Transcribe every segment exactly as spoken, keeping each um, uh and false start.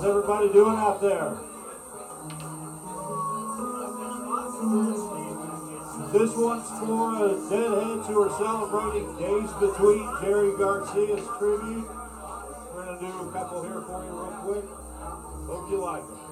How's everybody doing out there? This one's for uh, deadheads who are celebrating Days Between Jerry Garcia's tribute. We're going to do a couple here for you real quick. Hope you like them.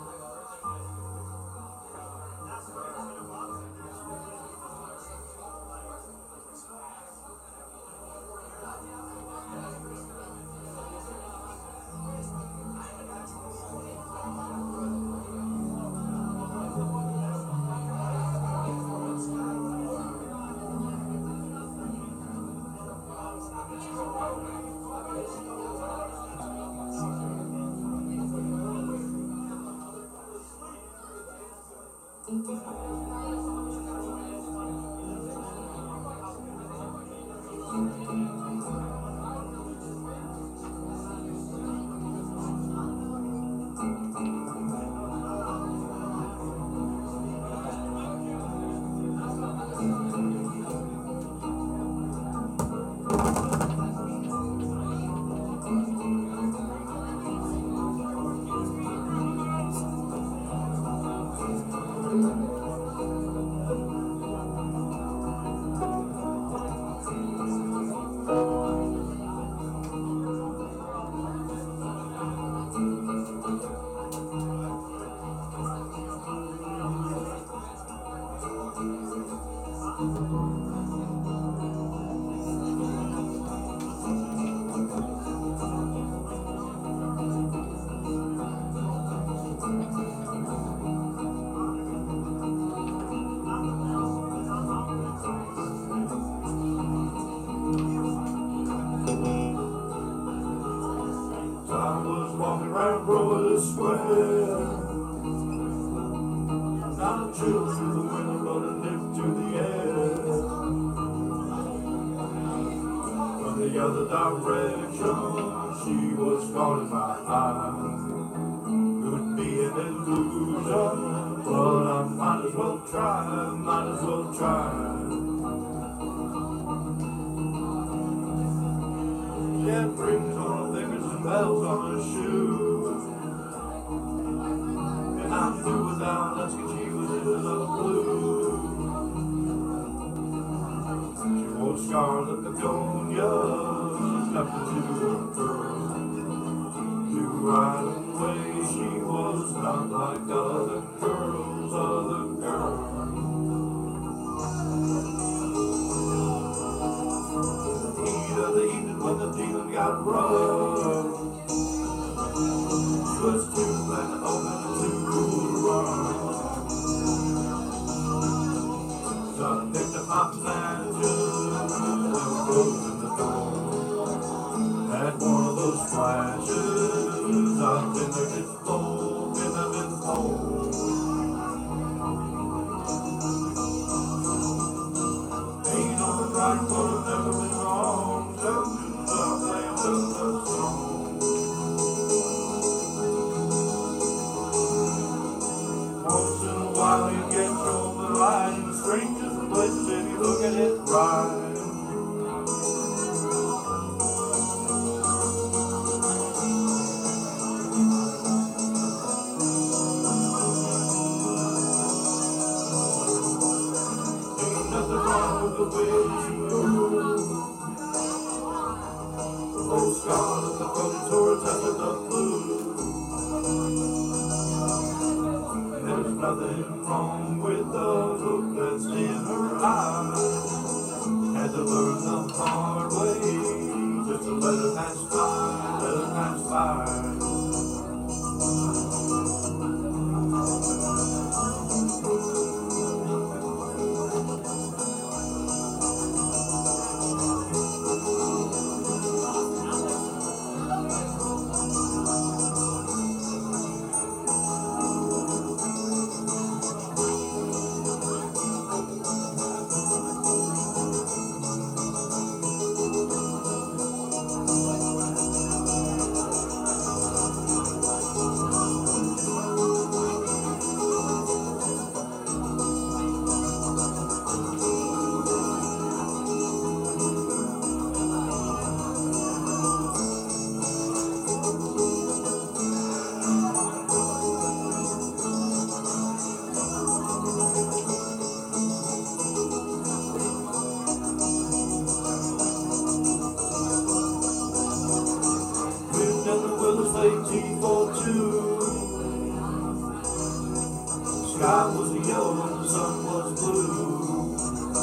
sky was yellow and the sun was blue.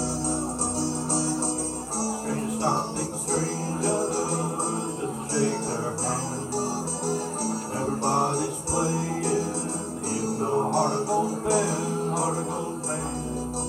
Strangers stopping strangers just to shake their hand. Everybody's playing in the heart of Old Bend, heart of Old Bend.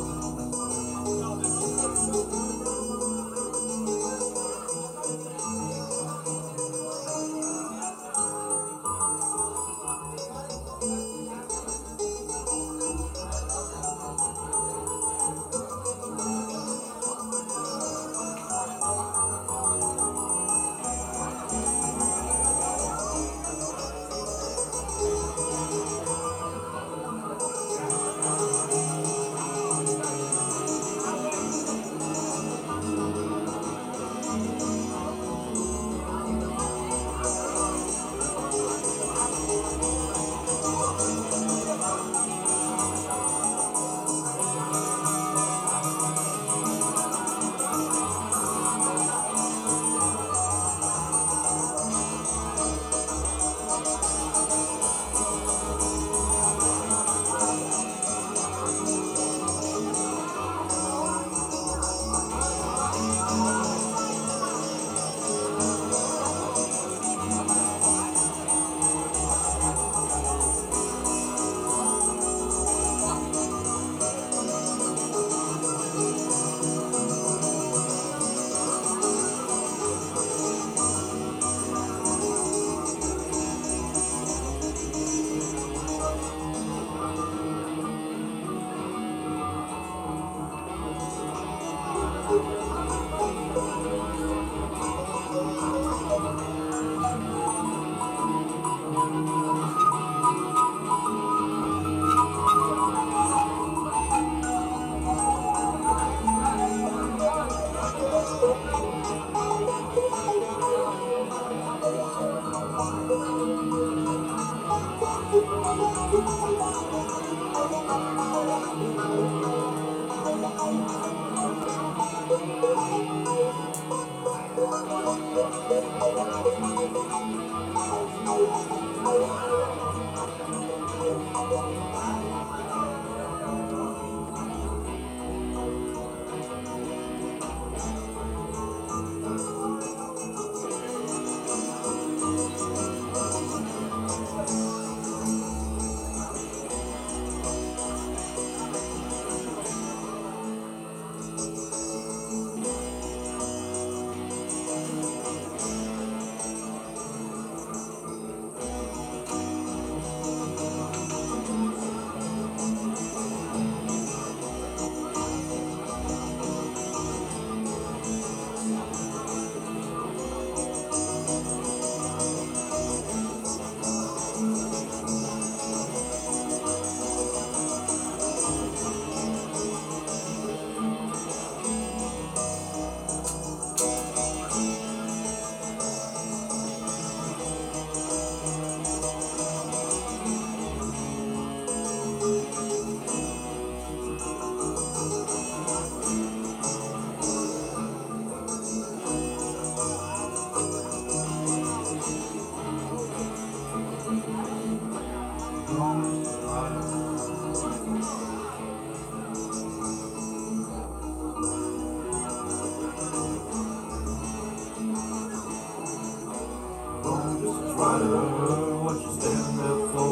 What you standing there for?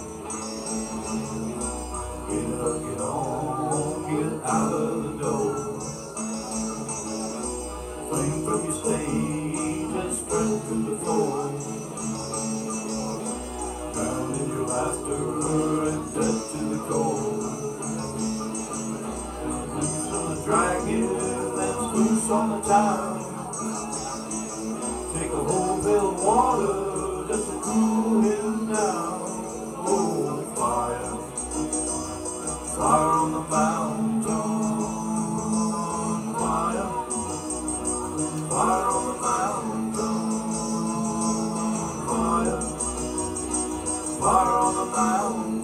Get up, get on, get out of the door. Flame from your stage and spread to the floor. Drown in your laughter and death to the core. Loose on the dragon that's loose on the town. Take a whole pail of water just to cool him down. Oh, fire, fire on the mountain, fire, fire on the mountain, fire, fire on the mountain,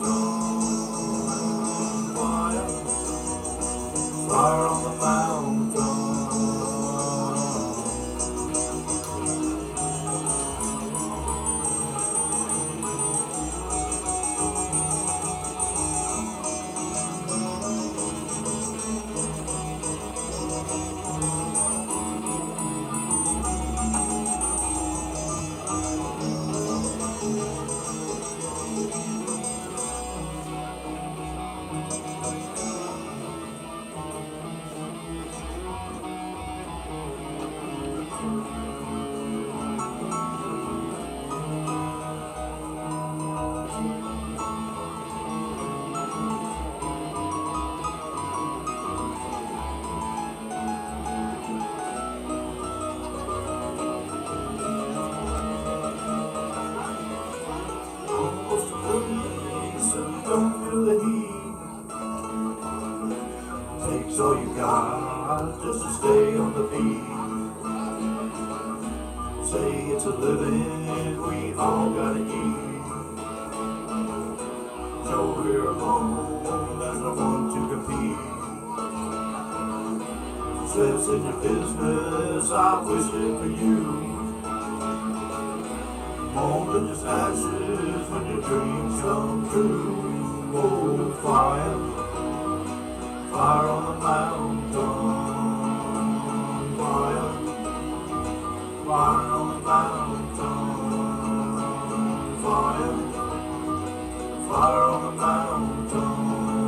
fire, fire on the mountain. It's all you got just to stay on the beat. Say it's a living we all gotta eat. So we're alone, there's no one to compete. Success in your business, I wish it for you. More than just ashes when your dreams come true. Oh, fire, fire on the mountain. Fire, fire on the mountain. Fire, fire on the mountain.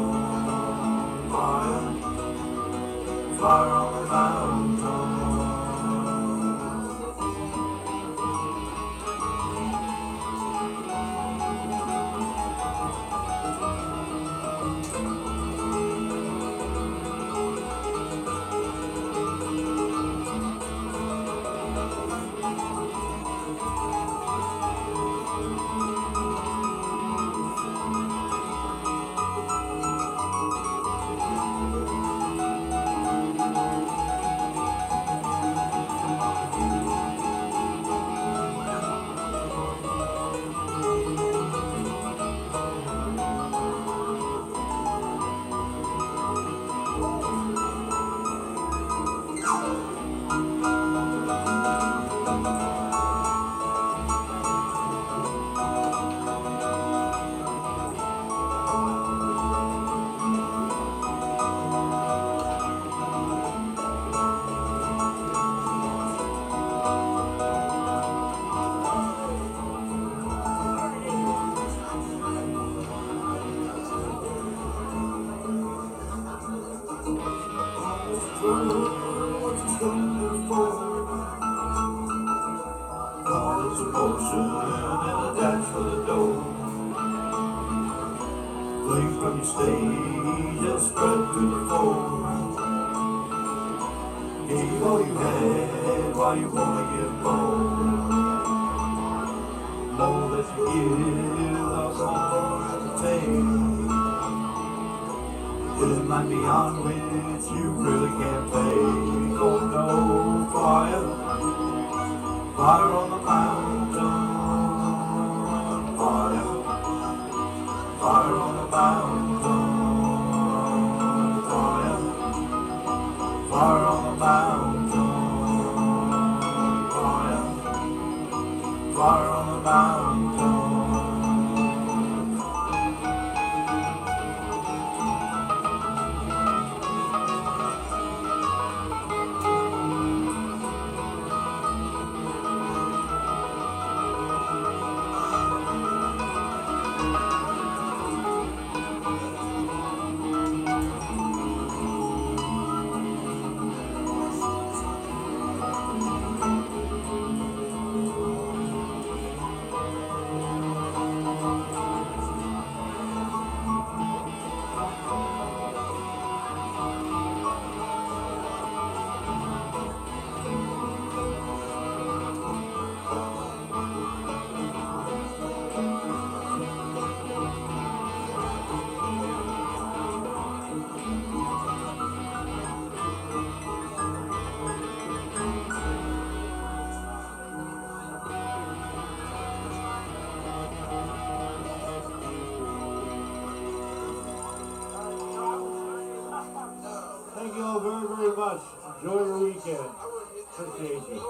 Fire, fire on the mountain. All this emotion and a dance for the dough. Flee from your stage and spread through the phone. Gave all you had while you wanna give more. More that you give, the more to take. It might be on which you really can't pay. Oh no, fire, fire on the mountain. Fire, fire on the mountain. Fire, fire on the mountain. Fire, fire on the mountain. Thank you all very, very much. Enjoy your weekend. Appreciate you.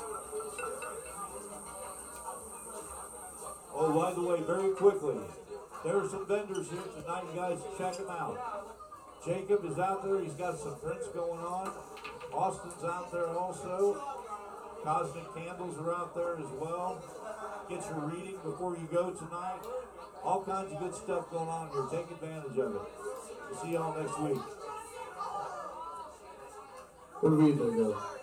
Oh, by the way, very quickly, there are some vendors here tonight. You guys check them out. Jacob is out there. He's got some prints going on. Austin's out there also. Cosmic Candles are out there as well. Get your reading before you go tonight. All kinds of good stuff going on here. Take advantage of it. We'll see y'all next week. What are we doing?